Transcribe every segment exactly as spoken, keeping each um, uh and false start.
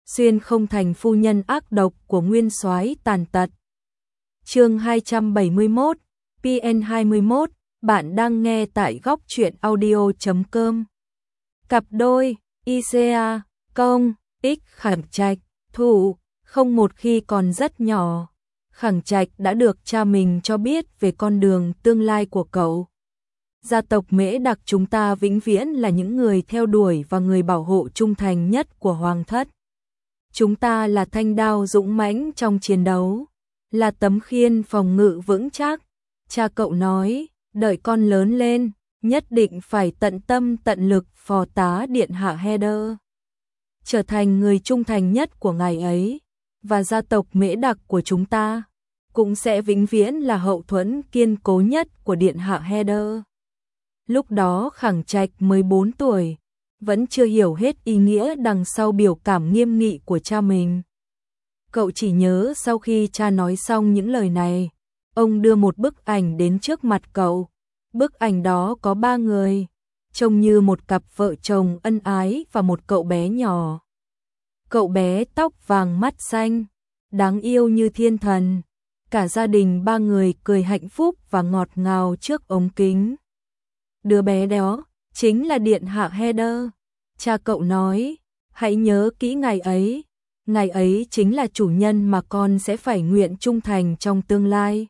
xuyên không thành phu nhân ác độc của nguyên soái tàn tật. Chương hai trăm bảy mươi mốt, pê en hai mươi mốt, bạn đang nghe tại góc truyện audio chấm com. Cặp đôi, i xê a, công, X Khẳng Trạch, thủ, không một khi còn rất nhỏ. Khẳng Trạch đã được cha mình cho biết về con đường tương lai của cậu. Gia tộc Mễ Đặc chúng ta vĩnh viễn là những người theo đuổi và người bảo hộ trung thành nhất của Hoàng thất. Chúng ta là thanh đao dũng mãnh trong chiến đấu, là tấm khiên phòng ngự vững chắc. Cha cậu nói, đợi con lớn lên, nhất định phải tận tâm tận lực phò tá điện hạ Heather, trở thành người trung thành nhất của ngài ấy, và gia tộc Mễ Đặc của chúng ta cũng sẽ vĩnh viễn là hậu thuẫn kiên cố nhất của điện hạ Heather. Lúc đó Khẳng Trạch mới bốn tuổi, vẫn chưa hiểu hết ý nghĩa đằng sau biểu cảm nghiêm nghị của cha mình. Cậu chỉ nhớ sau khi cha nói xong những lời này, ông đưa một bức ảnh đến trước mặt cậu. Bức ảnh đó có ba người, trông như một cặp vợ chồng ân ái và một cậu bé nhỏ. Cậu bé tóc vàng mắt xanh, đáng yêu như thiên thần. Cả gia đình ba người cười hạnh phúc và ngọt ngào trước ống kính. Đứa bé đó chính là điện hạ Heather. Cha cậu nói, hãy nhớ kỹ ngày ấy, ngày ấy chính là chủ nhân mà con sẽ phải nguyện trung thành trong tương lai.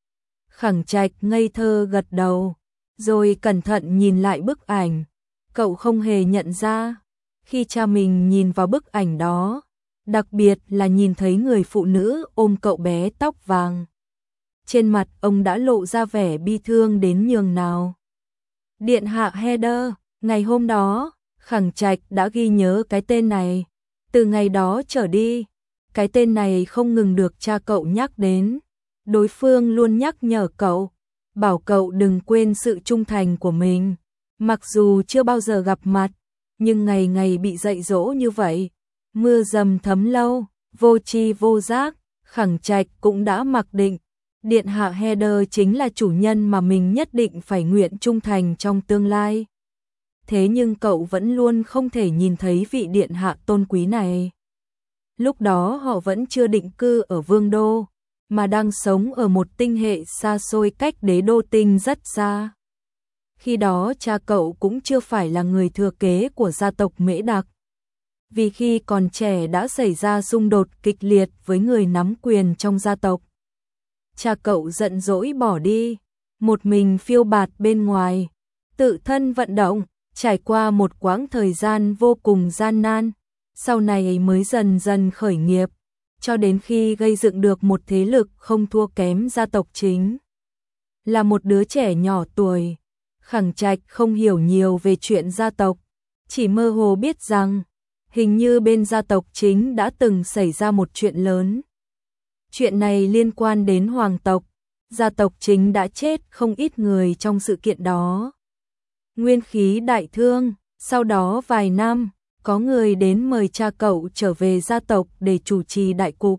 Khẳng Trạch ngây thơ gật đầu, rồi cẩn thận nhìn lại bức ảnh. Cậu không hề nhận ra, khi cha mình nhìn vào bức ảnh đó, đặc biệt là nhìn thấy người phụ nữ ôm cậu bé tóc vàng, trên mặt ông đã lộ ra vẻ bi thương đến nhường nào. Điện hạ Heather, ngày hôm đó, Khẳng Trạch đã ghi nhớ cái tên này. Từ ngày đó trở đi, cái tên này không ngừng được cha cậu nhắc đến. Đối phương luôn nhắc nhở cậu, bảo cậu đừng quên sự trung thành của mình. Mặc dù chưa bao giờ gặp mặt, nhưng ngày ngày bị dạy dỗ như vậy, mưa dầm thấm lâu, vô tri vô giác, Khẳng Trạch cũng đã mặc định, điện hạ Heather chính là chủ nhân mà mình nhất định phải nguyện trung thành trong tương lai. Thế nhưng cậu vẫn luôn không thể nhìn thấy vị điện hạ tôn quý này. Lúc đó họ vẫn chưa định cư ở Vương đô, mà đang sống ở một tinh hệ xa xôi cách đế đô tinh rất xa. Khi đó cha cậu cũng chưa phải là người thừa kế của gia tộc Mễ Đặc, vì khi còn trẻ đã xảy ra xung đột kịch liệt với người nắm quyền trong gia tộc. Cha cậu giận dỗi bỏ đi, một mình phiêu bạt bên ngoài, tự thân vận động, trải qua một quãng thời gian vô cùng gian nan, sau này mới dần dần khởi nghiệp, cho đến khi gây dựng được một thế lực không thua kém gia tộc chính. Là một đứa trẻ nhỏ tuổi, Khẳng Trạch không hiểu nhiều về chuyện gia tộc, chỉ mơ hồ biết rằng, hình như bên gia tộc chính đã từng xảy ra một chuyện lớn. Chuyện này liên quan đến hoàng tộc, gia tộc chính đã chết không ít người trong sự kiện đó. Nguyên khí đại thương, sau đó vài năm, có người đến mời cha cậu trở về gia tộc để chủ trì đại cục,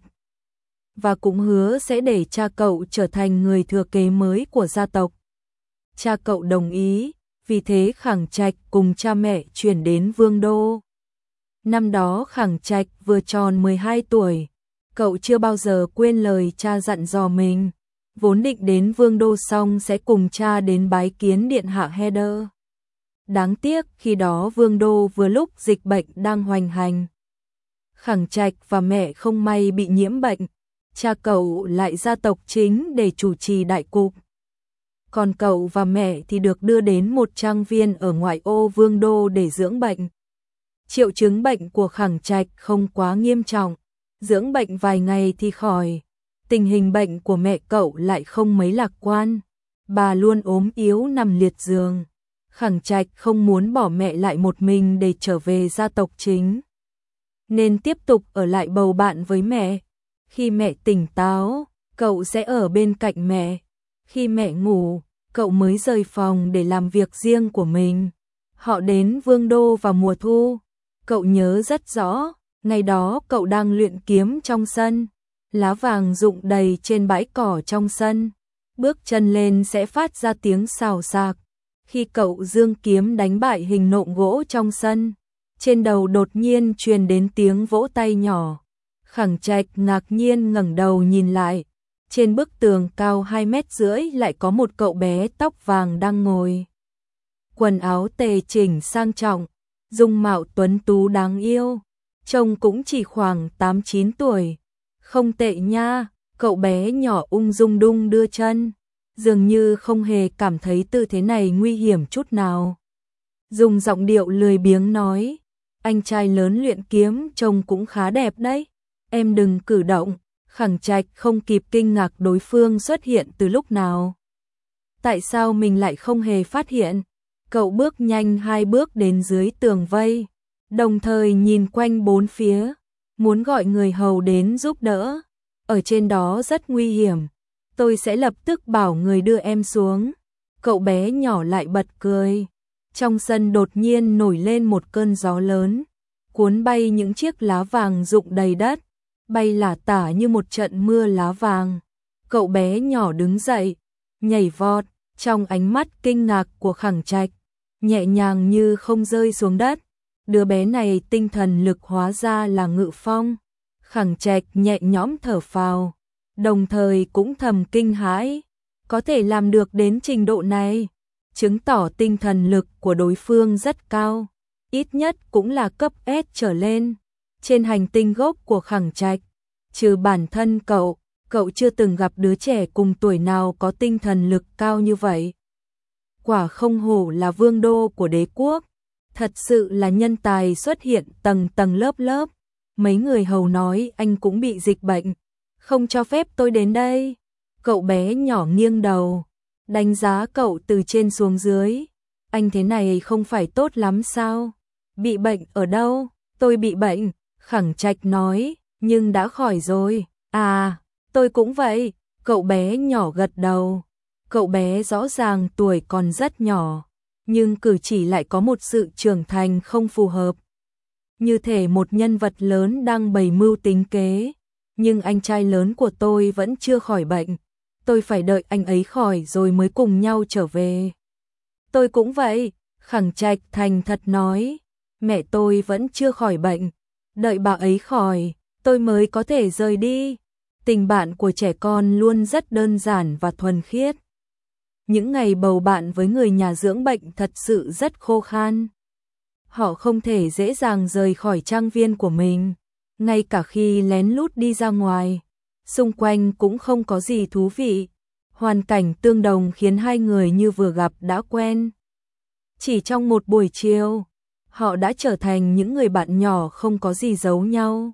và cũng hứa sẽ để cha cậu trở thành người thừa kế mới của gia tộc. Cha cậu đồng ý, vì thế Khẳng Trạch cùng cha mẹ chuyển đến Vương đô. Năm đó Khẳng Trạch vừa tròn mười hai tuổi, cậu chưa bao giờ quên lời cha dặn dò mình, vốn định đến Vương đô xong sẽ cùng cha đến bái kiến điện hạ Heather. Đáng tiếc khi đó Vương đô vừa lúc dịch bệnh đang hoành hành. Khẳng Trạch và mẹ không may bị nhiễm bệnh, cha cậu lại gia tộc chính để chủ trì đại cục. Còn cậu và mẹ thì được đưa đến một trang viên ở ngoại ô Vương đô để dưỡng bệnh. Triệu chứng bệnh của Khẳng Trạch không quá nghiêm trọng, dưỡng bệnh vài ngày thì khỏi. Tình hình bệnh của mẹ cậu lại không mấy lạc quan, bà luôn ốm yếu nằm liệt giường. Khẳng Trạch không muốn bỏ mẹ lại một mình để trở về gia tộc chính, nên tiếp tục ở lại bầu bạn với mẹ. Khi mẹ tỉnh táo, cậu sẽ ở bên cạnh mẹ. Khi mẹ ngủ, cậu mới rời phòng để làm việc riêng của mình. Họ đến Vương đô vào mùa thu. Cậu nhớ rất rõ, ngày đó cậu đang luyện kiếm trong sân. Lá vàng rụng đầy trên bãi cỏ trong sân. Bước chân lên sẽ phát ra tiếng xào xạc. Khi cậu giương kiếm đánh bại hình nộm gỗ trong sân, Trên đầu đột nhiên truyền đến tiếng vỗ tay nhỏ. Khẳng Trạch ngạc nhiên ngẩng đầu nhìn lại. Trên bức tường cao hai mét rưỡi lại có một cậu bé tóc vàng đang ngồi. Quần áo tề chỉnh sang trọng, dung mạo tuấn tú đáng yêu, trông cũng chỉ khoảng tám chín tuổi. Không tệ nha, cậu bé nhỏ ung dung đung đưa chân, dường như không hề cảm thấy tư thế này nguy hiểm chút nào. Dùng giọng điệu lười biếng nói, anh trai lớn luyện kiếm trông cũng khá đẹp đấy, em đừng cử động. Khẳng Trạch không kịp kinh ngạc đối phương xuất hiện từ lúc nào. Tại sao mình lại không hề phát hiện? Cậu bước nhanh hai bước đến dưới tường vây, đồng thời nhìn quanh bốn phía, muốn gọi người hầu đến giúp đỡ. Ở trên đó rất nguy hiểm, tôi sẽ lập tức bảo người đưa em xuống. Cậu bé nhỏ lại bật cười. Trong sân đột nhiên nổi lên một cơn gió lớn, cuốn bay những chiếc lá vàng rụng đầy đất, bay lả tả như một trận mưa lá vàng. Cậu bé nhỏ đứng dậy, nhảy vọt, trong ánh mắt kinh ngạc của Khẳng Trạch, nhẹ nhàng như không rơi xuống đất. Đứa bé này tinh thần lực hóa ra là Ngự Phong. Khẳng Trạch nhẹ nhõm thở phào, đồng thời cũng thầm kinh hãi, có thể làm được đến trình độ này, chứng tỏ tinh thần lực của đối phương rất cao, ít nhất cũng là cấp S trở lên. Trên hành tinh gốc của Khẳng Trạch, trừ bản thân cậu, cậu chưa từng gặp đứa trẻ cùng tuổi nào có tinh thần lực cao như vậy. Quả không hổ là vương đô của đế quốc, thật sự là nhân tài xuất hiện tầng tầng lớp lớp. Mấy người hầu nói anh cũng bị dịch bệnh, không cho phép tôi đến đây. Cậu bé nhỏ nghiêng đầu, đánh giá cậu từ trên xuống dưới. Anh thế này không phải tốt lắm sao? Bị bệnh ở đâu? Tôi bị bệnh, Khẳng Trạch nói, nhưng đã khỏi rồi. À, tôi cũng vậy. Cậu bé nhỏ gật đầu. Cậu bé rõ ràng tuổi còn rất nhỏ, nhưng cử chỉ lại có một sự trưởng thành không phù hợp. Như thể một nhân vật lớn đang bày mưu tính kế. Nhưng anh trai lớn của tôi vẫn chưa khỏi bệnh. Tôi phải đợi anh ấy khỏi rồi mới cùng nhau trở về. Tôi cũng vậy, Khẳng Trạch thành thật nói. Mẹ tôi vẫn chưa khỏi bệnh. Đợi bà ấy khỏi, tôi mới có thể rời đi. Tình bạn của trẻ con luôn rất đơn giản và thuần khiết. Những ngày bầu bạn với người nhà dưỡng bệnh thật sự rất khô khan. Họ không thể dễ dàng rời khỏi trang viên của mình, ngay cả khi lén lút đi ra ngoài. Xung quanh cũng không có gì thú vị. Hoàn cảnh tương đồng khiến hai người như vừa gặp đã quen. Chỉ trong một buổi chiều, họ đã trở thành những người bạn nhỏ không có gì giấu nhau.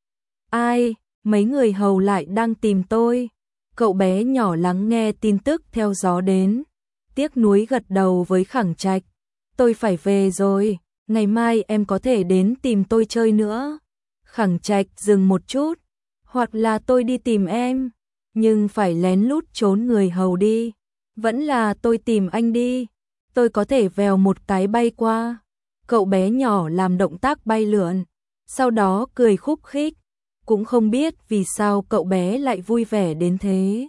Ai, mấy người hầu lại đang tìm tôi. Cậu bé nhỏ lắng nghe tin tức theo gió đến, tiếc nuối gật đầu với Khẳng Trạch. Tôi phải về rồi, ngày mai em có thể đến tìm tôi chơi nữa. Khẳng Trạch dừng một chút, hoặc là tôi đi tìm em, nhưng phải lén lút trốn người hầu đi. Vẫn là tôi tìm anh đi, tôi có thể vèo một cái bay qua. Cậu bé nhỏ làm động tác bay lượn, sau đó cười khúc khích. Cũng không biết vì sao cậu bé lại vui vẻ đến thế.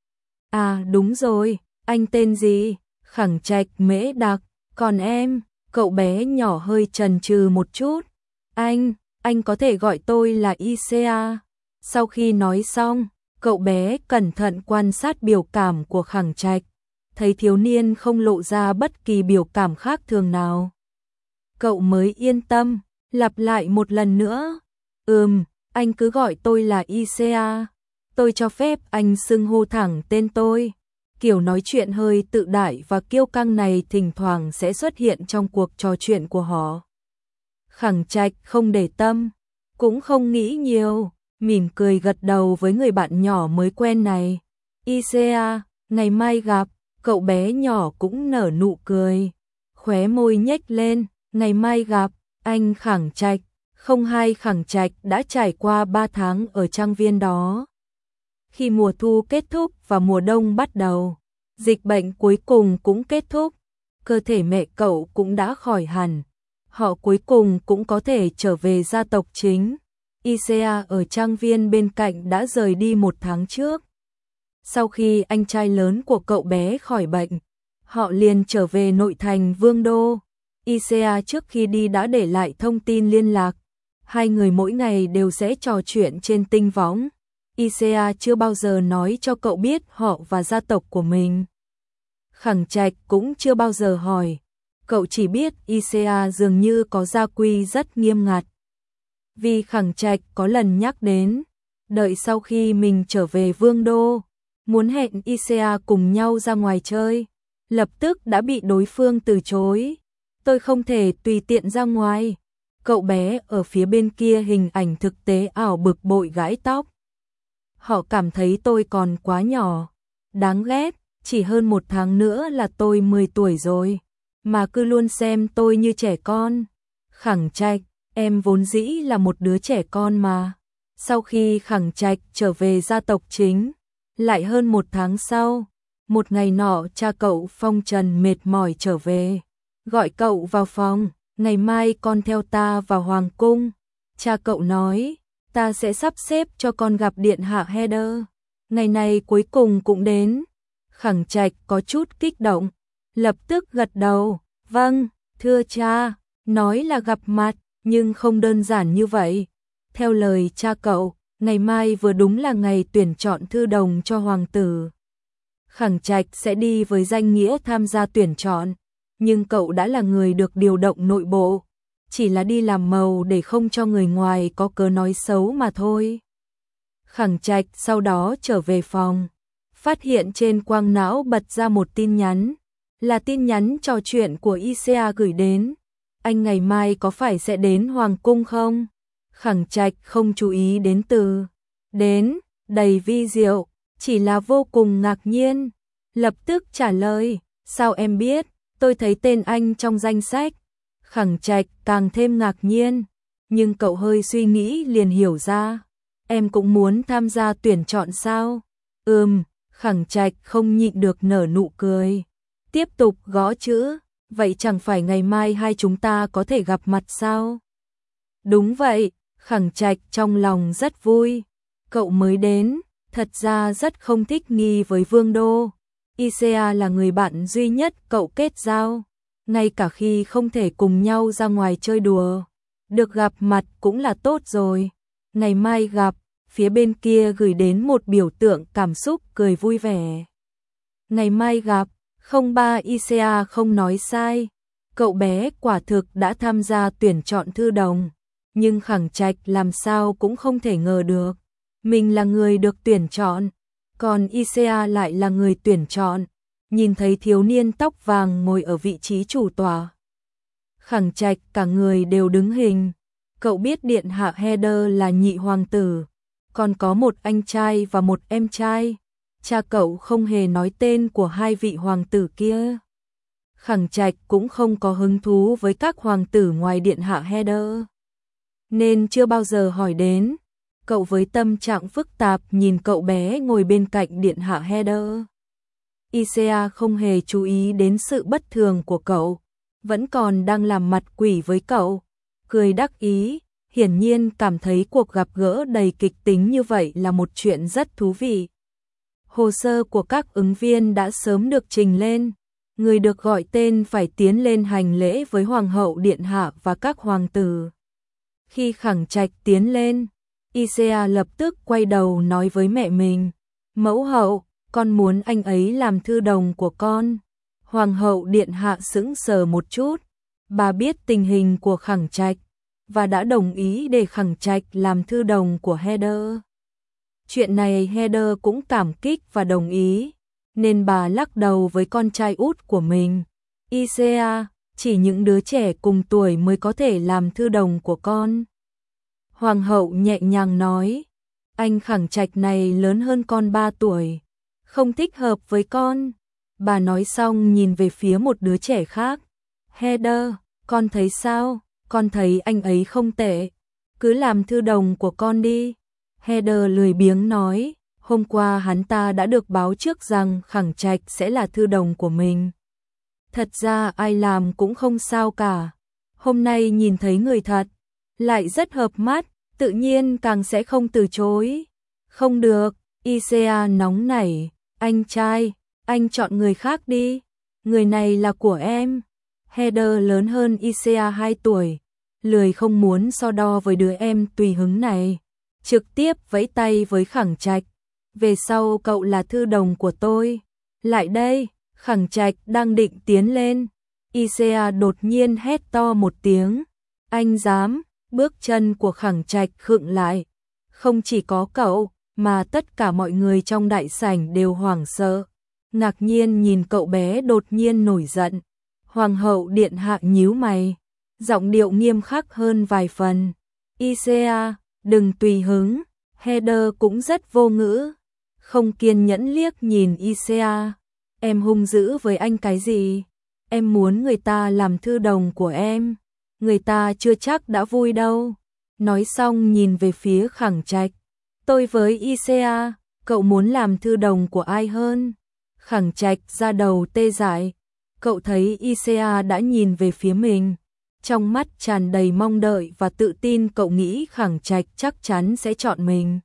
À đúng rồi, anh tên gì? Khẳng Trạch Mễ Đặc, còn em? Cậu bé nhỏ hơi chần chừ một chút. Anh, anh có thể gọi tôi là i xê a. Sau khi nói xong, cậu bé cẩn thận quan sát biểu cảm của Khẳng Trạch, thấy thiếu niên không lộ ra bất kỳ biểu cảm khác thường nào. Cậu mới yên tâm, lặp lại một lần nữa. Ừm, anh cứ gọi tôi là i xê a. Tôi cho phép anh xưng hô thẳng tên tôi. Kiểu nói chuyện hơi tự đại và kiêu căng này thỉnh thoảng sẽ xuất hiện trong cuộc trò chuyện của họ. Khẳng Trạch không để tâm, cũng không nghĩ nhiều, mỉm cười gật đầu với người bạn nhỏ mới quen này. i xê a, ngày mai gặp. Cậu bé nhỏ cũng nở nụ cười, khóe môi nhếch lên. Ngày mai gặp, anh Khẳng Trạch. Không hai Khẳng Trạch đã trải qua ba tháng ở trang viên đó. Khi mùa thu kết thúc và mùa đông bắt đầu, dịch bệnh cuối cùng cũng kết thúc, cơ thể mẹ cậu cũng đã khỏi hẳn. Họ cuối cùng cũng có thể trở về gia tộc chính. i xê a ở trang viên bên cạnh đã rời đi một tháng trước. Sau khi anh trai lớn của cậu bé khỏi bệnh, họ liền trở về nội thành Vương Đô. i xê a trước khi đi đã để lại thông tin liên lạc. Hai người mỗi ngày đều sẽ trò chuyện trên tinh võng. i xê a chưa bao giờ nói cho cậu biết họ và gia tộc của mình. Khẳng Trạch cũng chưa bao giờ hỏi. Cậu chỉ biết i xê a dường như có gia quy rất nghiêm ngặt. Vì Khẳng Trạch có lần nhắc đến, đợi sau khi mình trở về Vương Đô, muốn hẹn i xê a cùng nhau ra ngoài chơi, lập tức đã bị đối phương từ chối. Tôi không thể tùy tiện ra ngoài. Cậu bé ở phía bên kia hình ảnh thực tế ảo bực bội gãi tóc. Họ cảm thấy tôi còn quá nhỏ. Đáng ghét, chỉ hơn một tháng nữa là tôi mười tuổi rồi, mà cứ luôn xem tôi như trẻ con. Khẳng Trạch, em vốn dĩ là một đứa trẻ con mà. Sau khi Khẳng Trạch trở về gia tộc chính, lại hơn một tháng sau, một ngày nọ cha cậu phong trần mệt mỏi trở về, gọi cậu vào phòng, ngày mai con theo ta vào hoàng cung. Cha cậu nói, ta sẽ sắp xếp cho con gặp điện hạ Heather. Ngày này cuối cùng cũng đến. Khẳng Trạch có chút kích động, lập tức gật đầu, vâng, thưa cha, nói là gặp mặt, nhưng không đơn giản như vậy. Theo lời cha cậu, ngày mai vừa đúng là ngày tuyển chọn thư đồng cho hoàng tử. Khẳng Trạch sẽ đi với danh nghĩa tham gia tuyển chọn, nhưng cậu đã là người được điều động nội bộ, chỉ là đi làm màu để không cho người ngoài có cớ nói xấu mà thôi. Khẳng Trạch sau đó trở về phòng, phát hiện trên quang não bật ra một tin nhắn, là tin nhắn trò chuyện của i xê a gửi đến. Anh ngày mai có phải sẽ đến hoàng cung không? Khẳng Trạch không chú ý đến từ đến, đầy vi diệu, chỉ là vô cùng ngạc nhiên. Lập tức trả lời, sao em biết, tôi thấy tên anh trong danh sách. Khẳng Trạch càng thêm ngạc nhiên, nhưng cậu hơi suy nghĩ liền hiểu ra. Em cũng muốn tham gia tuyển chọn sao? Ừm, Khẳng Trạch không nhịn được nở nụ cười. Tiếp tục gõ chữ, vậy chẳng phải ngày mai hai chúng ta có thể gặp mặt sao? Đúng vậy, Khẳng Trạch trong lòng rất vui. Cậu mới đến, thật ra rất không thích nghi với Vương Đô. i xê a là người bạn duy nhất cậu kết giao, ngay cả khi không thể cùng nhau ra ngoài chơi đùa. Được gặp mặt cũng là tốt rồi. Ngày mai gặp, phía bên kia gửi đến một biểu tượng cảm xúc cười vui vẻ. Ngày mai gặp, không ba i xê a không nói sai. Cậu bé quả thực đã tham gia tuyển chọn thư đồng, nhưng Khẳng Trạch làm sao cũng không thể ngờ được. Mình là người được tuyển chọn, còn i xê a lại là người tuyển chọn. Nhìn thấy thiếu niên tóc vàng ngồi ở vị trí chủ tọa, Khẳng Trạch cả người đều đứng hình. Cậu biết điện hạ Heather là nhị hoàng tử, còn có một anh trai và một em trai. Cha cậu không hề nói tên của hai vị hoàng tử kia. Khẳng Trạch cũng không có hứng thú với các hoàng tử ngoài điện hạ Heather, nên chưa bao giờ hỏi đến. Cậu với tâm trạng phức tạp nhìn cậu bé ngồi bên cạnh điện hạ Heather. i xê a không hề chú ý đến sự bất thường của cậu, vẫn còn đang làm mặt quỷ với cậu, cười đắc ý, hiển nhiên cảm thấy cuộc gặp gỡ đầy kịch tính như vậy là một chuyện rất thú vị. Hồ sơ của các ứng viên đã sớm được trình lên, người được gọi tên phải tiến lên hành lễ với hoàng hậu điện hạ và các hoàng tử. Khi Khẳng Trạch tiến lên, i xê a lập tức quay đầu nói với mẹ mình, mẫu hậu, con muốn anh ấy làm thư đồng của con. Hoàng hậu điện hạ sững sờ một chút, bà biết tình hình của Khẳng Trạch và đã đồng ý để Khẳng Trạch làm thư đồng của Heather. Chuyện này Heather cũng cảm kích và đồng ý, nên bà lắc đầu với con trai út của mình. i xê a, chỉ những đứa trẻ cùng tuổi mới có thể làm thư đồng của con. Hoàng hậu nhẹ nhàng nói, anh Khẳng Trạch này lớn hơn con ba tuổi, không thích hợp với con. Bà nói xong nhìn về phía một đứa trẻ khác. Heather, con thấy sao? Con thấy anh ấy không tệ, cứ làm thư đồng của con đi. Heather lười biếng nói, hôm qua hắn ta đã được báo trước rằng Khẳng Trạch sẽ là thư đồng của mình. Thật ra ai làm cũng không sao cả. Hôm nay nhìn thấy người thật, lại rất hợp mắt, tự nhiên càng sẽ không từ chối. Không được, i xê a nóng nảy, anh trai, anh chọn người khác đi, người này là của em. Heather lớn hơn Isea hai tuổi, lười không muốn so đo với đứa em tùy hứng này, trực tiếp vẫy tay với Khẳng Trạch. Về sau cậu là thư đồng của tôi. Lại đây. Khẳng Trạch đang định tiến lên, Isea đột nhiên hét to một tiếng. Anh dám? Bước chân của Khẳng Trạch khựng lại. Không chỉ có cậu, mà tất cả mọi người trong đại sảnh đều hoảng sợ, ngạc nhiên nhìn cậu bé đột nhiên nổi giận. Hoàng hậu điện hạ nhíu mày, giọng điệu nghiêm khắc hơn vài phần. Isea, đừng tùy hứng. Heather cũng rất vô ngữ, không kiên nhẫn liếc nhìn Isea. Em hung dữ với anh cái gì? Em muốn người ta làm thư đồng của em, người ta chưa chắc đã vui đâu. Nói xong nhìn về phía Khẳng Trạch. Tôi với Isea, cậu muốn làm thư đồng của ai hơn? Khẳng Trạch ra đầu tê dại. Cậu thấy Isea đã nhìn về phía mình, trong mắt tràn đầy mong đợi và tự tin. Cậu nghĩ Khẳng Trạch chắc chắn sẽ chọn mình.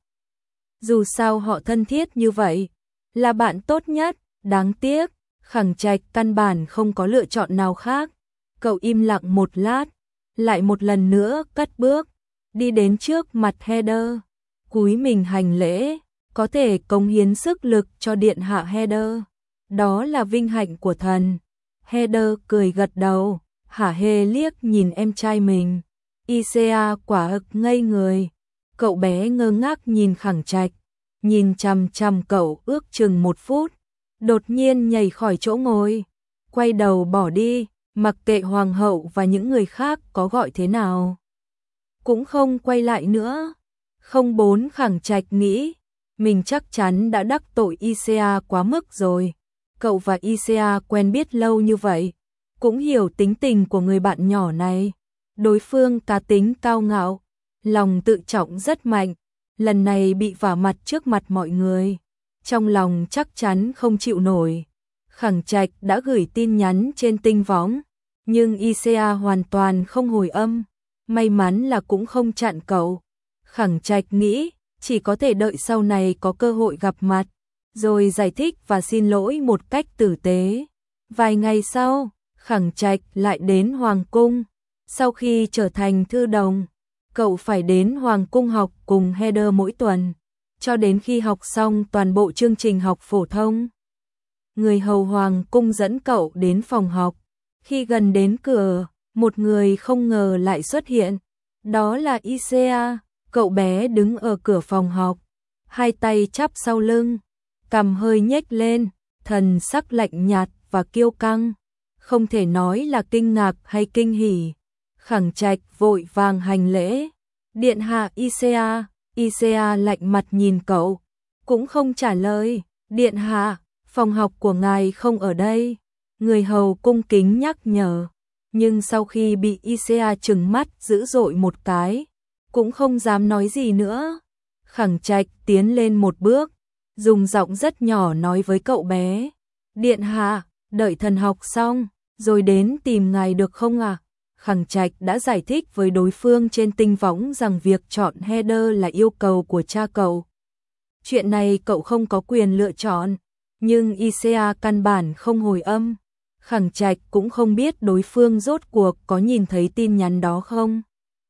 Dù sao họ thân thiết như vậy, là bạn tốt nhất. Đáng tiếc, Khẳng Trạch căn bản không có lựa chọn nào khác. Cậu im lặng một lát, lại một lần nữa cất bước, đi đến trước mặt Heather, cúi mình hành lễ. Có thể cống hiến sức lực cho điện hạ Heather, đó là vinh hạnh của thần. Heather cười gật đầu, hả hê liếc nhìn em trai mình. Isea quả ực ngây người. Cậu bé ngơ ngác nhìn Khẳng Trạch, nhìn chằm chằm cậu ước chừng một phút, đột nhiên nhảy khỏi chỗ ngồi, quay đầu bỏ đi, mặc kệ hoàng hậu và những người khác có gọi thế nào, cũng không quay lại nữa. Không bốn Khẳng Trạch nghĩ, mình chắc chắn đã đắc tội Isea quá mức rồi. Cậu và Isea quen biết lâu như vậy, cũng hiểu tính tình của người bạn nhỏ này. Đối phương cá tính cao ngạo, lòng tự trọng rất mạnh, lần này bị vả mặt trước mặt mọi người, trong lòng chắc chắn không chịu nổi. Khẳng Trạch đã gửi tin nhắn trên tinh võng, nhưng Isea hoàn toàn không hồi âm, may mắn là cũng không chặn cậu. Khẳng Trạch nghĩ, chỉ có thể đợi sau này có cơ hội gặp mặt, rồi giải thích và xin lỗi một cách tử tế. Vài ngày sau, Khẳng Trạch lại đến Hoàng cung. Sau khi trở thành thư đồng, cậu phải đến Hoàng cung học cùng Heather mỗi tuần, cho đến khi học xong toàn bộ chương trình học phổ thông. Người hầu Hoàng cung dẫn cậu đến phòng học. Khi gần đến cửa, một người không ngờ lại xuất hiện. Đó là Isea. Cậu bé đứng ở cửa phòng học, hai tay chắp sau lưng, cằm hơi nhếch lên, thần sắc lạnh nhạt và kiêu căng, không thể nói là kinh ngạc hay kinh hỉ. Khẳng Trạch vội vàng hành lễ. Điện hạ Isea. Isea lạnh mặt nhìn cậu, cũng không trả lời. Điện hạ, phòng học của ngài không ở đây. Người hầu cung kính nhắc nhở, nhưng sau khi bị Isea trừng mắt dữ dội một cái, cũng không dám nói gì nữa. Khẳng Trạch tiến lên một bước, dùng giọng rất nhỏ nói với cậu bé. Điện hạ, đợi thần học xong, rồi đến tìm ngài được không ạ? À? Khẳng Trạch đã giải thích với đối phương trên tinh võng rằng việc chọn Heather là yêu cầu của cha cậu. Chuyện này cậu không có quyền lựa chọn, nhưng Isea căn bản không hồi âm. Khẳng Trạch cũng không biết đối phương rốt cuộc có nhìn thấy tin nhắn đó không.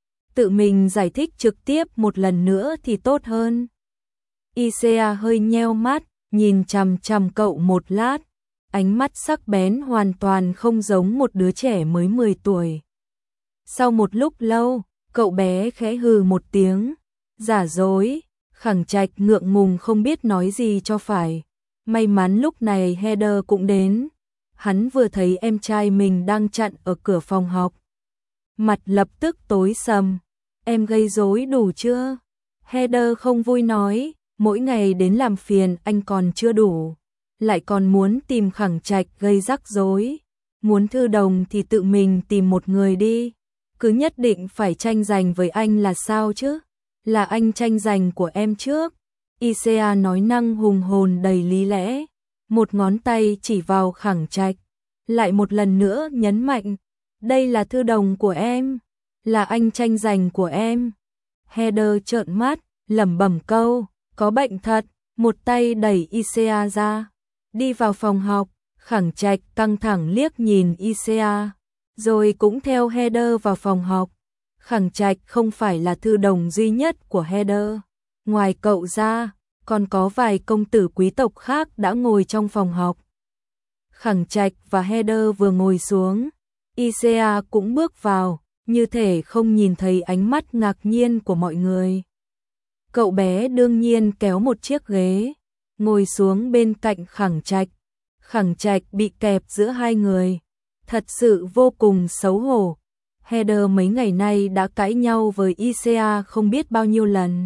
Tự mình giải thích trực tiếp một lần nữa thì tốt hơn. Isea hơi nheo mắt, nhìn chằm chằm cậu một lát, ánh mắt sắc bén hoàn toàn không giống một đứa trẻ mới mười tuổi. Sau một lúc lâu, cậu bé khẽ hừ một tiếng, giả dối. Khẳng Trạch ngượng ngùng không biết nói gì cho phải. May mắn lúc này Heather cũng đến. Hắn vừa thấy em trai mình đang chặn ở cửa phòng học, mặt lập tức tối sầm. Em gây rối đủ chưa? Heather không vui nói, mỗi ngày đến làm phiền anh còn chưa đủ, lại còn muốn tìm Khẳng Trạch gây rắc rối. Muốn thư đồng thì tự mình tìm một người đi, cứ nhất định phải tranh giành với anh là sao chứ? Là anh tranh giành của em trước. Isea nói năng hùng hồn đầy lý lẽ, một ngón tay chỉ vào Khẳng Trạch, lại một lần nữa nhấn mạnh, đây là thư đồng của em, là anh tranh giành của em. Heather trợn mắt, lẩm bẩm câu, có bệnh thật, một tay đẩy Isea ra, đi vào phòng học. Khẳng Trạch căng thẳng liếc nhìn Isea, rồi cũng theo Heather vào phòng học. Khẳng Trạch không phải là thư đồng duy nhất của Heather. Ngoài cậu ra, còn có vài công tử quý tộc khác đã ngồi trong phòng học. Khẳng Trạch và Heather vừa ngồi xuống, Isaiah cũng bước vào, như thể không nhìn thấy ánh mắt ngạc nhiên của mọi người. Cậu bé đương nhiên kéo một chiếc ghế, ngồi xuống bên cạnh Khẳng Trạch. Khẳng Trạch bị kẹp giữa hai người, thật sự vô cùng xấu hổ. Heather mấy ngày nay đã cãi nhau với Isaiah không biết bao nhiêu lần.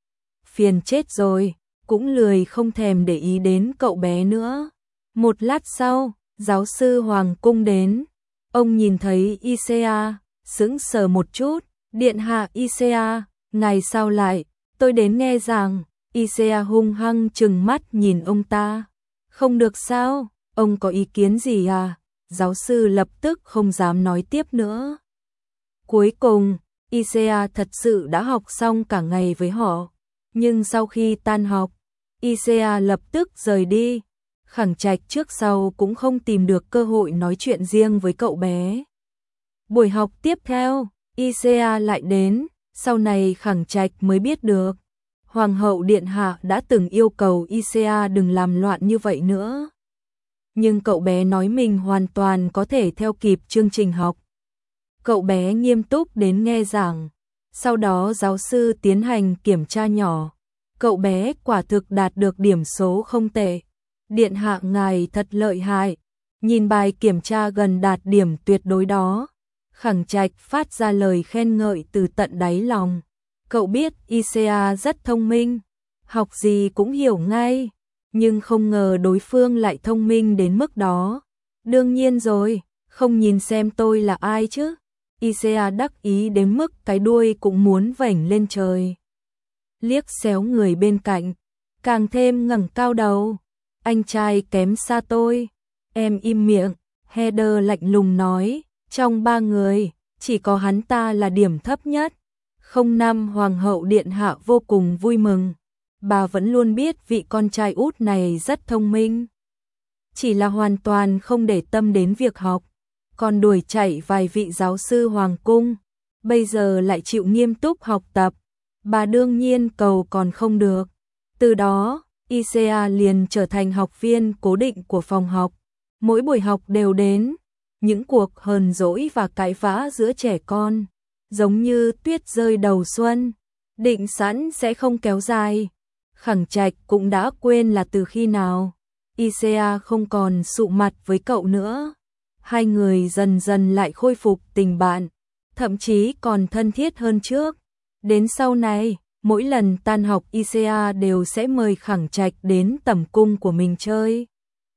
Phiền chết rồi, cũng lười không thèm để ý đến cậu bé nữa. Một lát sau, giáo sư Hoàng Cung đến. Ông nhìn thấy Isaiah, sững sờ một chút. Điện hạ Isaiah, ngày sao lại? Tôi đến nghe rằng. Isaiah hung hăng trừng mắt nhìn ông ta. Không được sao? Ông có ý kiến gì à? Giáo sư lập tức không dám nói tiếp nữa. Cuối cùng, Isaiah thật sự đã học xong cả ngày với họ. Nhưng sau khi tan học, Isaiah lập tức rời đi. Khẳng Trạch trước sau cũng không tìm được cơ hội nói chuyện riêng với cậu bé. Buổi học tiếp theo, Isaiah lại đến. Sau này Khẳng Trạch mới biết được Hoàng hậu Điện Hạ đã từng yêu cầu Isaiah đừng làm loạn như vậy nữa. Nhưng cậu bé nói mình hoàn toàn có thể theo kịp chương trình học. Cậu bé nghiêm túc đến nghe giảng. Sau đó giáo sư tiến hành kiểm tra nhỏ. Cậu bé quả thực đạt được điểm số không tệ. Điện hạ ngài thật lợi hại. Nhìn bài kiểm tra gần đạt điểm tuyệt đối đó, Khẳng Trạch phát ra lời khen ngợi từ tận đáy lòng. Cậu biết Isaiah rất thông minh, học gì cũng hiểu ngay, nhưng không ngờ đối phương lại thông minh đến mức đó. Đương nhiên rồi, không nhìn xem tôi là ai chứ. Isaiah đắc ý đến mức cái đuôi cũng muốn vểnh lên trời. Liếc xéo người bên cạnh, càng thêm ngẩng cao đầu. Anh trai kém xa tôi. Em im miệng, Heather lạnh lùng nói, trong ba người, chỉ có hắn ta là điểm thấp nhất. Không năm Hoàng hậu Điện Hạ vô cùng vui mừng. Bà vẫn luôn biết vị con trai út này rất thông minh. Chỉ là hoàn toàn không để tâm đến việc học. Còn đuổi chạy vài vị giáo sư Hoàng cung. Bây giờ lại chịu nghiêm túc học tập. Bà đương nhiên cầu còn không được. Từ đó, Isaiah liền trở thành học viên cố định của phòng học. Mỗi buổi học đều đến. Những cuộc hờn dỗi và cãi vã giữa trẻ con, giống như tuyết rơi đầu xuân, định sẵn sẽ không kéo dài. Khẳng Trạch cũng đã quên là từ khi nào Isaiah không còn sụ mặt với cậu nữa. Hai người dần dần lại khôi phục tình bạn, thậm chí còn thân thiết hơn trước. Đến sau này, mỗi lần tan học Isaiah đều sẽ mời Khẳng Trạch đến tẩm cung của mình chơi.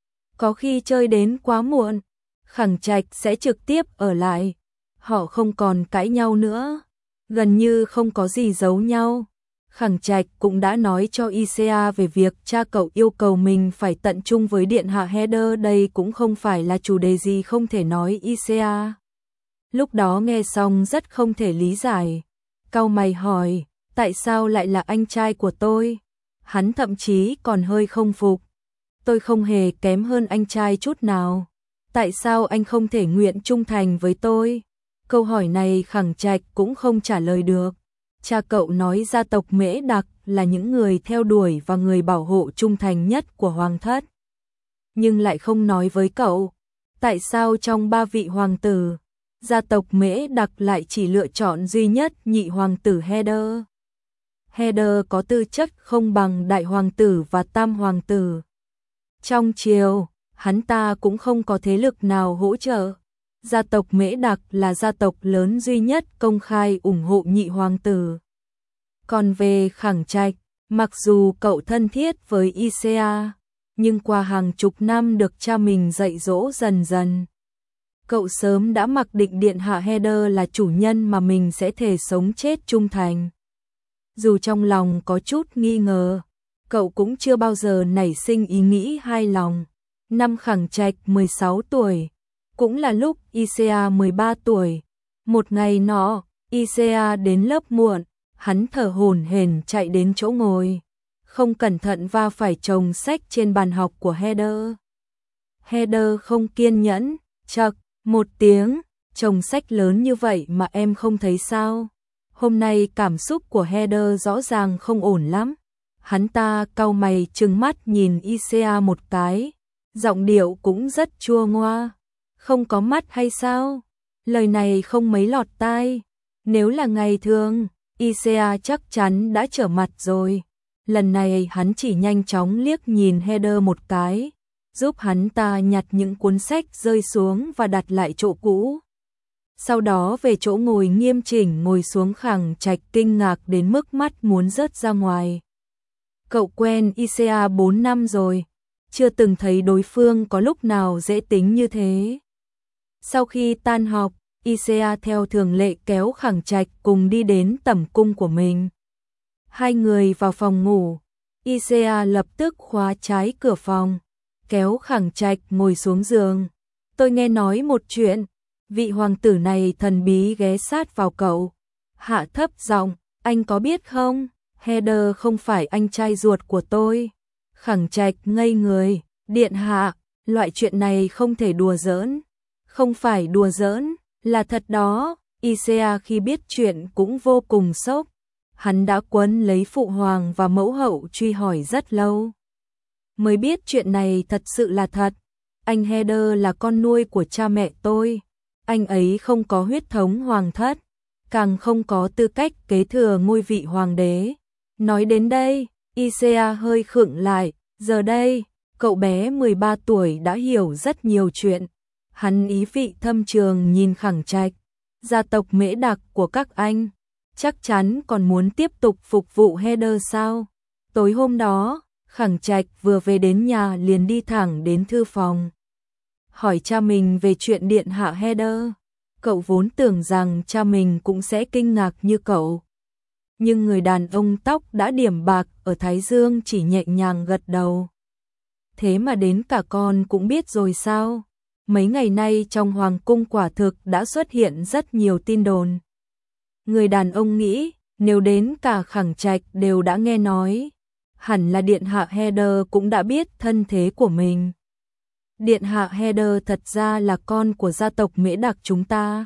Có khi chơi đến quá muộn, Khẳng Trạch sẽ trực tiếp ở lại. Họ không còn cãi nhau nữa, gần như không có gì giấu nhau. Khẳng Trạch cũng đã nói cho Isaiah về việc cha cậu yêu cầu mình phải tận trung với Điện Hạ Heather. Đây cũng không phải là chủ đề gì không thể nói. Isaiah lúc đó nghe xong rất không thể lý giải. Cau mày hỏi, tại sao lại là anh trai của tôi? Hắn thậm chí còn hơi không phục. Tôi không hề kém hơn anh trai chút nào. Tại sao anh không thể nguyện trung thành với tôi? Câu hỏi này Khẳng Trạch cũng không trả lời được. Cha cậu nói gia tộc Mễ Đặc là những người theo đuổi và người bảo hộ trung thành nhất của hoàng thất. Nhưng lại không nói với cậu, tại sao trong ba vị hoàng tử, gia tộc Mễ Đặc lại chỉ lựa chọn duy nhất nhị hoàng tử Heather. Heather có tư chất không bằng đại hoàng tử và tam hoàng tử. Trong triều, hắn ta cũng không có thế lực nào hỗ trợ. Gia tộc Mễ Đặc là gia tộc lớn duy nhất công khai ủng hộ nhị hoàng tử. Còn về Khẳng Trạch, mặc dù cậu thân thiết với Isaiah, nhưng qua hàng chục năm được cha mình dạy dỗ dần dần, cậu sớm đã mặc định Điện Hạ Heather là chủ nhân mà mình sẽ thề sống chết trung thành. Dù trong lòng có chút nghi ngờ, cậu cũng chưa bao giờ nảy sinh ý nghĩ hai lòng. Năm Khẳng Trạch mười sáu tuổi, cũng là lúc Isaiah mười ba tuổi. Một ngày nọ, Isaiah đến lớp muộn, hắn thở hổn hển chạy đến chỗ ngồi, không cẩn thận va phải chồng sách trên bàn học của Heather. Heather không kiên nhẫn, chậc một tiếng, chồng sách lớn như vậy mà em không thấy sao? Hôm nay cảm xúc của Heather rõ ràng không ổn lắm. Hắn ta cau mày trừng mắt nhìn Isaiah một cái, giọng điệu cũng rất chua ngoa. Không có mắt hay sao? Lời này không mấy lọt tai. Nếu là ngày thường, Isaiah chắc chắn đã trở mặt rồi. Lần này hắn chỉ nhanh chóng liếc nhìn Heather một cái, giúp hắn ta nhặt những cuốn sách rơi xuống và đặt lại chỗ cũ. Sau đó về chỗ ngồi nghiêm chỉnh ngồi xuống. Khẳng Trạch kinh ngạc đến mức mắt muốn rớt ra ngoài. Cậu quen Isaiah bốn năm rồi, chưa từng thấy đối phương có lúc nào dễ tính như thế. Sau khi tan học, Isaiah theo thường lệ kéo Khẳng Trạch cùng đi đến tẩm cung của mình. Hai người vào phòng ngủ, Isaiah lập tức khóa trái cửa phòng, kéo Khẳng Trạch ngồi xuống giường. Tôi nghe nói một chuyện, vị hoàng tử này thần bí ghé sát vào cậu. Hạ thấp giọng, anh có biết không, Heather không phải anh trai ruột của tôi. Khẳng Trạch ngây người, điện hạ, loại chuyện này không thể đùa giỡn. Không phải đùa giỡn, là thật đó. Isaiah khi biết chuyện cũng vô cùng sốc. Hắn đã quấn lấy phụ hoàng và mẫu hậu truy hỏi rất lâu, mới biết chuyện này thật sự là thật. Anh Heather là con nuôi của cha mẹ tôi. Anh ấy không có huyết thống hoàng thất, càng không có tư cách kế thừa ngôi vị hoàng đế. Nói đến đây, Isaiah hơi khựng lại. Giờ đây, cậu bé mười ba tuổi đã hiểu rất nhiều chuyện. Hắn ý vị thâm trường nhìn Khẳng Trạch. Gia tộc Mễ Đặc của các anh chắc chắn còn muốn tiếp tục phục vụ Heather sao? Tối hôm đó, Khẳng Trạch vừa về đến nhà liền đi thẳng đến thư phòng, hỏi cha mình về chuyện điện hạ Heather. Cậu vốn tưởng rằng cha mình cũng sẽ kinh ngạc như cậu. Nhưng người đàn ông tóc đã điểm bạc ở thái dương chỉ nhẹ nhàng gật đầu. Thế mà đến cả con cũng biết rồi sao? Mấy ngày nay trong hoàng cung quả thực đã xuất hiện rất nhiều tin đồn. Người đàn ông nghĩ, nếu đến cả Khẳng Trạch đều đã nghe nói, hẳn là điện hạ Heather cũng đã biết thân thế của mình. Điện hạ Heather thật ra là con của gia tộc Mễ Đặc chúng ta.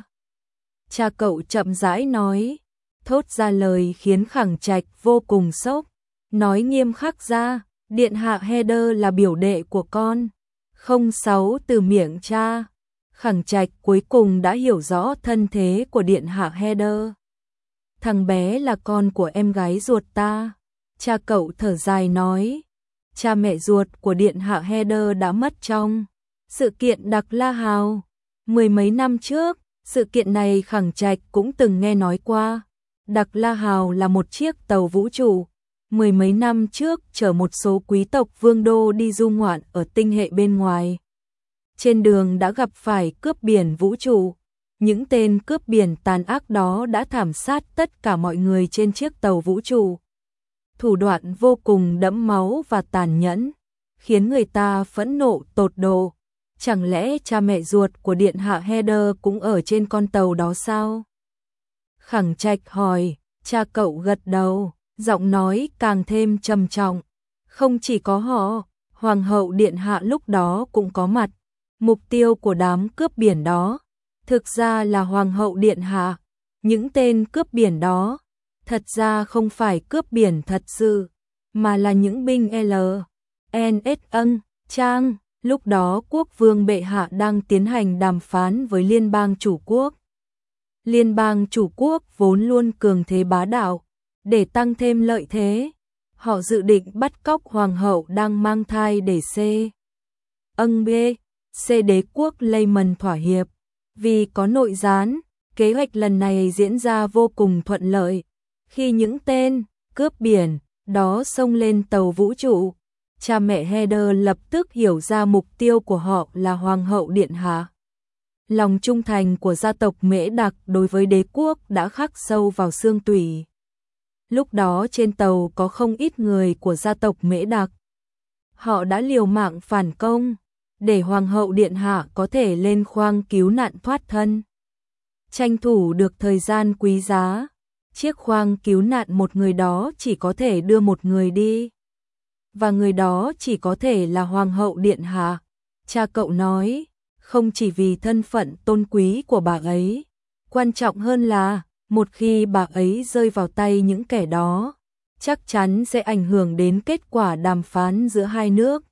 Cha cậu chậm rãi nói, thốt ra lời khiến Khẳng Trạch vô cùng sốc. Nói nghiêm khắc ra, điện hạ Heather là biểu đệ của con. Không sáu từ miệng cha. Khẳng Trạch cuối cùng đã hiểu rõ thân thế của điện hạ Heather. Thằng bé là con của em gái ruột ta. Cha cậu thở dài nói, cha mẹ ruột của điện hạ Heather đã mất trong sự kiện Đặc La Hào. Mười mấy năm trước, sự kiện này Khẳng Trạch cũng từng nghe nói qua. Đặc La Hào là một chiếc tàu vũ trụ, mười mấy năm trước chở một số quý tộc vương đô đi du ngoạn ở tinh hệ bên ngoài. Trên đường đã gặp phải cướp biển vũ trụ. Những tên cướp biển tàn ác đó đã thảm sát tất cả mọi người trên chiếc tàu vũ trụ. Thủ đoạn vô cùng đẫm máu và tàn nhẫn, khiến người ta phẫn nộ tột độ. Chẳng lẽ cha mẹ ruột của điện hạ Heather cũng ở trên con tàu đó sao? Khẳng Trạch hỏi, cha cậu gật đầu, giọng nói càng thêm trầm trọng. Không chỉ có họ, hoàng hậu điện hạ lúc đó cũng có mặt. Mục tiêu của đám cướp biển đó thực ra là hoàng hậu điện hạ. Những tên cướp biển đó thật ra không phải cướp biển thật sự, mà là những binh L N S ân trang. Lúc đó quốc vương bệ hạ đang tiến hành đàm phán với liên bang chủ quốc. Liên bang chủ quốc vốn luôn cường thế bá đạo, để tăng thêm lợi thế, họ dự định bắt cóc hoàng hậu đang mang thai để C. Ân B. C đế quốc Lehman thỏa hiệp. Vì có nội gián, kế hoạch lần này diễn ra vô cùng thuận lợi. Khi những tên cướp biển đó xông lên tàu vũ trụ, cha mẹ Heather lập tức hiểu ra mục tiêu của họ là hoàng hậu điện hạ. Lòng trung thành của gia tộc Mễ Đặc đối với đế quốc đã khắc sâu vào xương tủy. Lúc đó trên tàu có không ít người của gia tộc Mễ Đặc. Họ đã liều mạng phản công, để hoàng hậu điện hạ có thể lên khoang cứu nạn thoát thân. Tranh thủ được thời gian quý giá, chiếc khoang cứu nạn một người đó chỉ có thể đưa một người đi. Và người đó chỉ có thể là hoàng hậu điện hạ. Cha cậu nói, không chỉ vì thân phận tôn quý của bà ấy, quan trọng hơn là, một khi bà ấy rơi vào tay những kẻ đó, chắc chắn sẽ ảnh hưởng đến kết quả đàm phán giữa hai nước.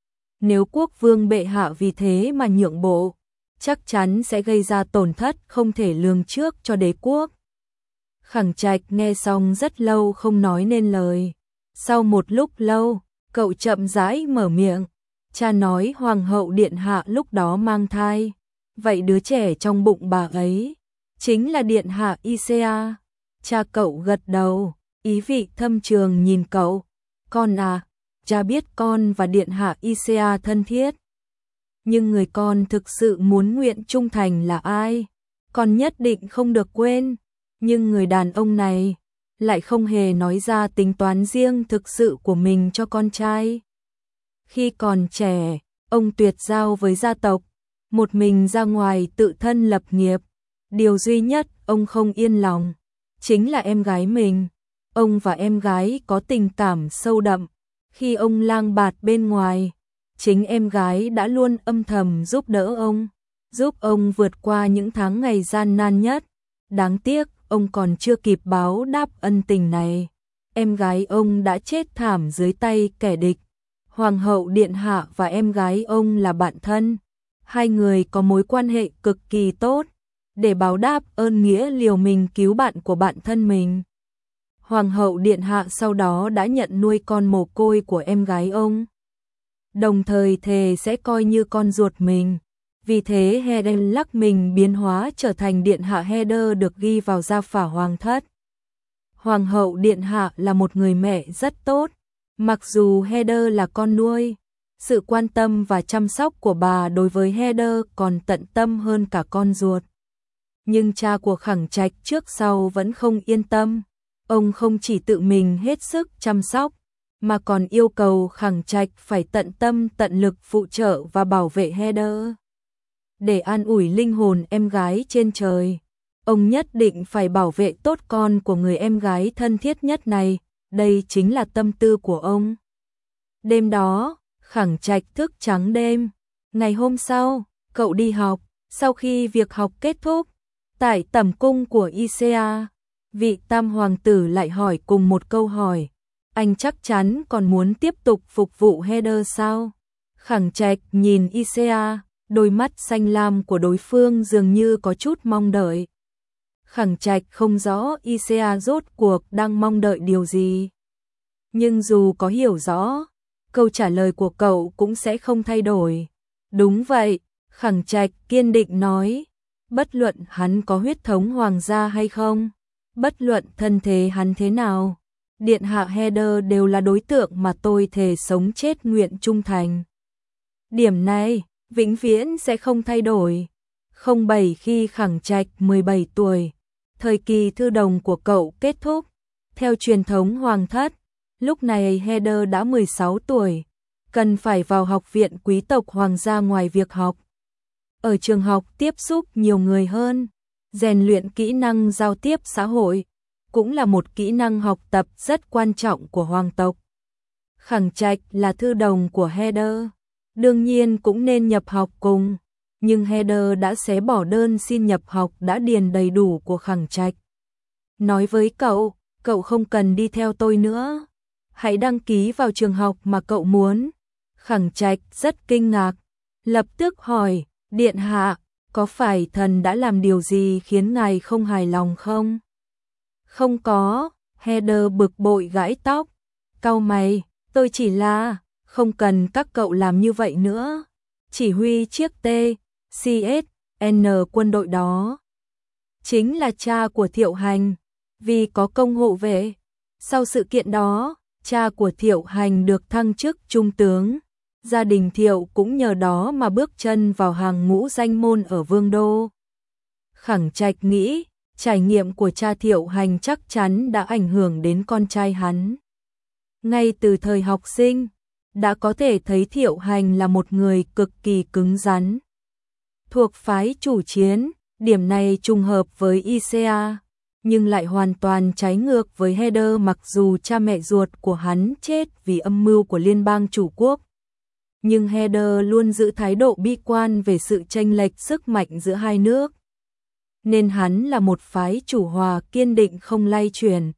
Nếu quốc vương bệ hạ vì thế mà nhượng bộ, chắc chắn sẽ gây ra tổn thất không thể lường trước cho đế quốc. Khẳng Trạch nghe xong rất lâu không nói nên lời. Sau một lúc lâu, cậu chậm rãi mở miệng. Cha nói hoàng hậu điện hạ lúc đó mang thai. Vậy đứa trẻ trong bụng bà ấy chính là điện hạ Isea. Cha cậu gật đầu, ý vị thâm trường nhìn cậu. Con à, cha biết con và điện hạ Isea thân thiết. Nhưng người con thực sự muốn nguyện trung thành là ai? Con nhất định không được quên. Nhưng người đàn ông này lại không hề nói ra tính toán riêng thực sự của mình cho con trai. Khi còn trẻ, ông tuyệt giao với gia tộc, một mình ra ngoài tự thân lập nghiệp. Điều duy nhất ông không yên lòng chính là em gái mình. Ông và em gái có tình cảm sâu đậm. Khi ông lang bạt bên ngoài, chính em gái đã luôn âm thầm giúp đỡ ông, giúp ông vượt qua những tháng ngày gian nan nhất. Đáng tiếc, ông còn chưa kịp báo đáp ân tình này. Em gái ông đã chết thảm dưới tay kẻ địch. Hoàng hậu điện hạ và em gái ông là bạn thân. Hai người có mối quan hệ cực kỳ tốt. Để báo đáp ơn nghĩa liều mình cứu bạn của bạn thân mình, Hoàng hậu điện hạ sau đó đã nhận nuôi con mồ côi của em gái ông, đồng thời thề sẽ coi như con ruột mình. Vì thế Heather lắc mình biến hóa trở thành điện hạ Heather được ghi vào gia phả hoàng thất. Hoàng hậu điện hạ là một người mẹ rất tốt. Mặc dù Heather là con nuôi, sự quan tâm và chăm sóc của bà đối với Heather còn tận tâm hơn cả con ruột. Nhưng cha của Khẳng Trạch trước sau vẫn không yên tâm. Ông không chỉ tự mình hết sức chăm sóc, mà còn yêu cầu Khẳng Trạch phải tận tâm tận lực phụ trợ và bảo vệ Heather. Để an ủi linh hồn em gái trên trời, ông nhất định phải bảo vệ tốt con của người em gái thân thiết nhất này. Đây chính là tâm tư của ông. Đêm đó, Khẳng Trạch thức trắng đêm. Ngày hôm sau, cậu đi học. Sau khi việc học kết thúc, tại tẩm cung của Isea, vị tam hoàng tử lại hỏi cùng một câu hỏi. Anh chắc chắn còn muốn tiếp tục phục vụ Heather sao? Khẳng Trạch nhìn Isea, đôi mắt xanh lam của đối phương dường như có chút mong đợi. Khẳng Trạch không rõ Isea rốt cuộc đang mong đợi điều gì. Nhưng dù có hiểu rõ, câu trả lời của cậu cũng sẽ không thay đổi. Đúng vậy, Khẳng Trạch kiên định nói. Bất luận hắn có huyết thống hoàng gia hay không, bất luận thân thế hắn thế nào, điện hạ Heather đều là đối tượng mà tôi thề sống chết nguyện trung thành. Điểm này, vĩnh viễn sẽ không thay đổi. Không bảy khi Khẳng Trạch mười bảy tuổi, thời kỳ thư đồng của cậu kết thúc. Theo truyền thống hoàng thất, lúc này Heather đã mười sáu tuổi, cần phải vào học viện quý tộc hoàng gia ngoài việc học. Ở trường học tiếp xúc nhiều người hơn, rèn luyện kỹ năng giao tiếp xã hội, cũng là một kỹ năng học tập rất quan trọng của hoàng tộc. Khẳng Trạch là thư đồng của Heather, đương nhiên cũng nên nhập học cùng, nhưng Heather đã xé bỏ đơn xin nhập học đã điền đầy đủ của Khẳng Trạch. Nói với cậu, cậu không cần đi theo tôi nữa, hãy đăng ký vào trường học mà cậu muốn. Khẳng Trạch rất kinh ngạc, lập tức hỏi, điện hạ, có phải thần đã làm điều gì khiến ngài không hài lòng không? Không có, Heather bực bội gãi tóc, cau mày, tôi chỉ là, không cần các cậu làm như vậy nữa. Chỉ huy chiếc T C S N quân đội đó chính là cha của Thiệu Hành, vì có công hộ vệ. Sau sự kiện đó, cha của Thiệu Hành được thăng chức trung tướng. Gia đình Thiệu cũng nhờ đó mà bước chân vào hàng ngũ danh môn ở Vương đô. Khẳng Trạch nghĩ, trải nghiệm của cha Thiệu Hành chắc chắn đã ảnh hưởng đến con trai hắn. Ngay từ thời học sinh, đã có thể thấy Thiệu Hành là một người cực kỳ cứng rắn, thuộc phái chủ chiến. Điểm này trùng hợp với Isea, nhưng lại hoàn toàn trái ngược với Heather, mặc dù cha mẹ ruột của hắn chết vì âm mưu của liên bang chủ quốc. nhưng Heather luôn giữ thái độ bi quan về sự chênh lệch sức mạnh giữa hai nước. Nên hắn là một phái chủ hòa kiên định không lay chuyển.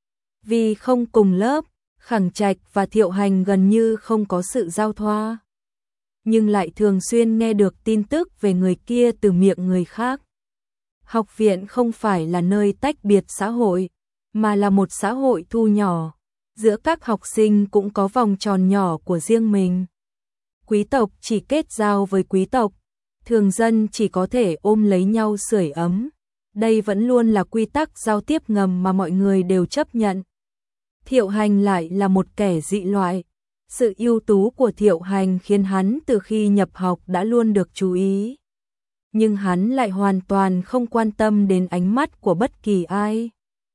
Vì không cùng lớp, Khẳng Trạch và Thiệu Hành gần như không có sự giao thoa. Nhưng lại thường xuyên nghe được tin tức về người kia từ miệng người khác. Học viện không phải là nơi tách biệt xã hội, mà là một xã hội thu nhỏ. Giữa các học sinh cũng có vòng tròn nhỏ của riêng mình. Quý tộc chỉ kết giao với quý tộc, thường dân chỉ có thể ôm lấy nhau sưởi ấm. Đây vẫn luôn là quy tắc giao tiếp ngầm mà mọi người đều chấp nhận. Thiệu Hành lại là một kẻ dị loại. Sự ưu tú của Thiệu Hành khiến hắn từ khi nhập học đã luôn được chú ý. Nhưng hắn lại hoàn toàn không quan tâm đến ánh mắt của bất kỳ ai.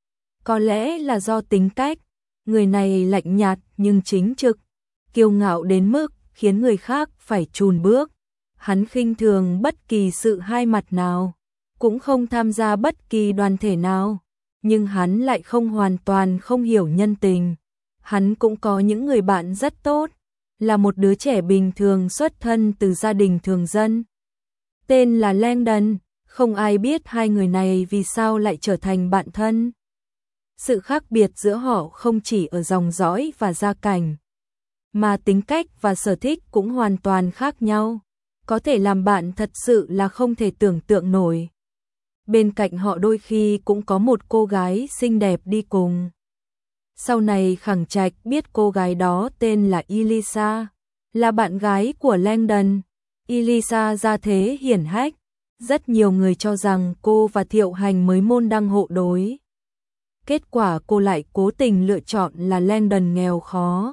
Có lẽ là do tính cách, người này lạnh nhạt nhưng chính trực, kiêu ngạo đến mức khiến người khác phải chùn bước. Hắn khinh thường bất kỳ sự hai mặt nào, cũng không tham gia bất kỳ đoàn thể nào, nhưng hắn lại không hoàn toàn không hiểu nhân tình. Hắn cũng có những người bạn rất tốt, là một đứa trẻ bình thường xuất thân từ gia đình thường dân. Tên là Langdon, không ai biết hai người này vì sao lại trở thành bạn thân. Sự khác biệt giữa họ không chỉ ở dòng dõi và gia cảnh, mà tính cách và sở thích cũng hoàn toàn khác nhau. Có thể làm bạn thật sự là không thể tưởng tượng nổi. Bên cạnh họ đôi khi cũng có một cô gái xinh đẹp đi cùng. Sau này Khẳng Trạch biết cô gái đó tên là Elisa, là bạn gái của Langdon. Elisa gia thế hiển hách, rất nhiều người cho rằng cô và Thiệu Hành mới môn đăng hộ đối. Kết quả cô lại cố tình lựa chọn là Langdon nghèo khó.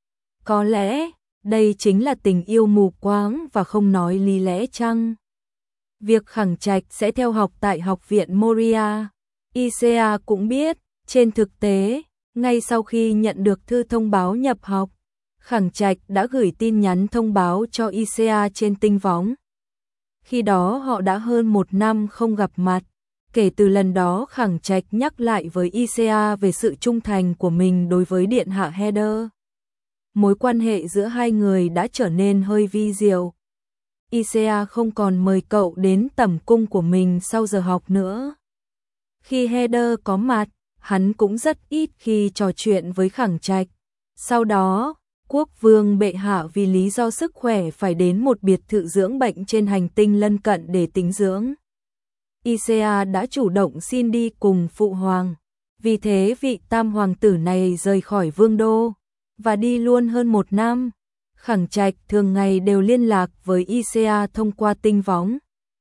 Có lẽ, đây chính là tình yêu mù quáng và không nói lý lẽ chăng? Việc Khẳng Trạch sẽ theo học tại Học viện Moria, i xê a cũng biết, trên thực tế, ngay sau khi nhận được thư thông báo nhập học, Khẳng Trạch đã gửi tin nhắn thông báo cho i xê a trên tinh võng. Khi đó họ đã hơn một năm không gặp mặt. Kể từ lần đó Khẳng Trạch nhắc lại với i xê a về sự trung thành của mình đối với điện hạ Heather. Mối quan hệ giữa hai người đã trở nên hơi vi diệu. i xê a không còn mời cậu đến tẩm cung của mình sau giờ học nữa. Khi Heather có mặt, hắn cũng rất ít khi trò chuyện với Khẳng Trạch. Sau đó, quốc vương bệ hạ vì lý do sức khỏe phải đến một biệt thự dưỡng bệnh trên hành tinh lân cận để tĩnh dưỡng. i xê a đã chủ động xin đi cùng phụ hoàng. Vì thế vị tam hoàng tử này rời khỏi vương đô và đi luôn hơn một năm. Khẳng Trạch thường ngày đều liên lạc với i xê a thông qua tinh võng.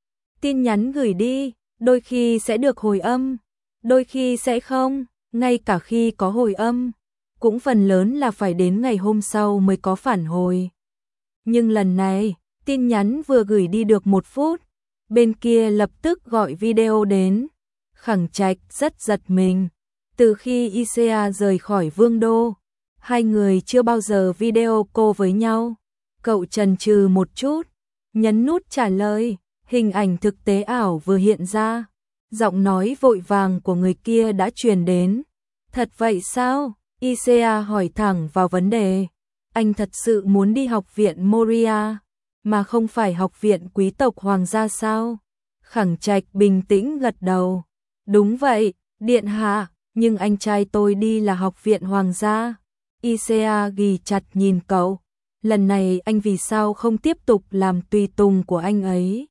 Tin nhắn gửi đi, đôi khi sẽ được hồi âm, đôi khi sẽ không, ngay cả khi có hồi âm, cũng phần lớn là phải đến ngày hôm sau mới có phản hồi. Nhưng lần này, tin nhắn vừa gửi đi được một phút, bên kia lập tức gọi video đến. Khẳng Trạch rất giật mình. Từ khi i xê a rời khỏi vương đô, hai người chưa bao giờ video call với nhau. Cậu chần chừ một chút, nhấn nút trả lời, hình ảnh thực tế ảo vừa hiện ra. Giọng nói vội vàng của người kia đã truyền đến. Thật vậy sao? i xê a hỏi thẳng vào vấn đề. Anh thật sự muốn đi học viện Moria, mà không phải học viện quý tộc hoàng gia sao? Khẳng Trạch bình tĩnh gật đầu. Đúng vậy, điện hạ, nhưng anh trai tôi đi là học viện hoàng gia. i xê a ghi chặt nhìn cậu. Lần này anh vì sao không tiếp tục làm tùy tùng của anh ấy?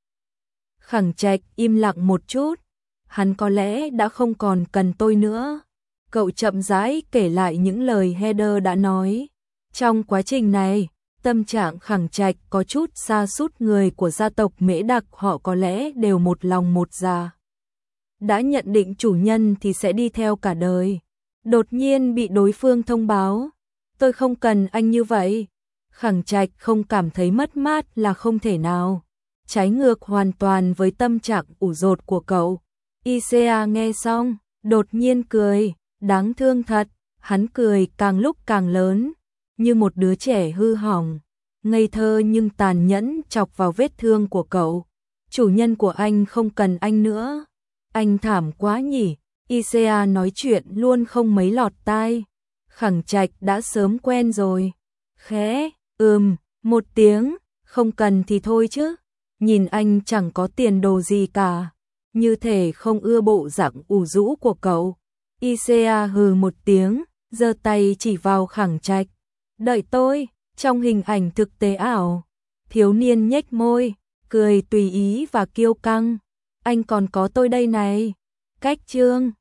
Khẳng Trạch im lặng một chút. Hắn có lẽ đã không còn cần tôi nữa. Cậu chậm rãi kể lại những lời Heather đã nói. Trong quá trình này, tâm trạng Khẳng Trạch có chút sa sút. Người của gia tộc Mễ Đặc họ có lẽ đều một lòng một dạ. Đã nhận định chủ nhân thì sẽ đi theo cả đời. Đột nhiên bị đối phương thông báo. Tôi không cần anh như vậy. Khẳng Trạch không cảm thấy mất mát là không thể nào. Trái ngược hoàn toàn với tâm trạng ủ dột của cậu. i xê a nghe xong, đột nhiên cười. Đáng thương thật, hắn cười càng lúc càng lớn, như một đứa trẻ hư hỏng, ngây thơ nhưng tàn nhẫn chọc vào vết thương của cậu. Chủ nhân của anh không cần anh nữa. Anh thảm quá nhỉ. i xê a nói chuyện luôn không mấy lọt tai. Khẳng Trạch đã sớm quen rồi. Khẽ, ừm, Một tiếng, không cần thì thôi chứ. Nhìn anh chẳng có tiền đồ gì cả. Như thể không ưa bộ dạng ủ rũ của cậu. Isea hừ một tiếng, giơ tay chỉ vào Khẳng Trạch. Đợi tôi, trong hình ảnh thực tế ảo. Thiếu niên nhếch môi, cười tùy ý và kiêu căng. Anh còn có tôi đây này. Cách chương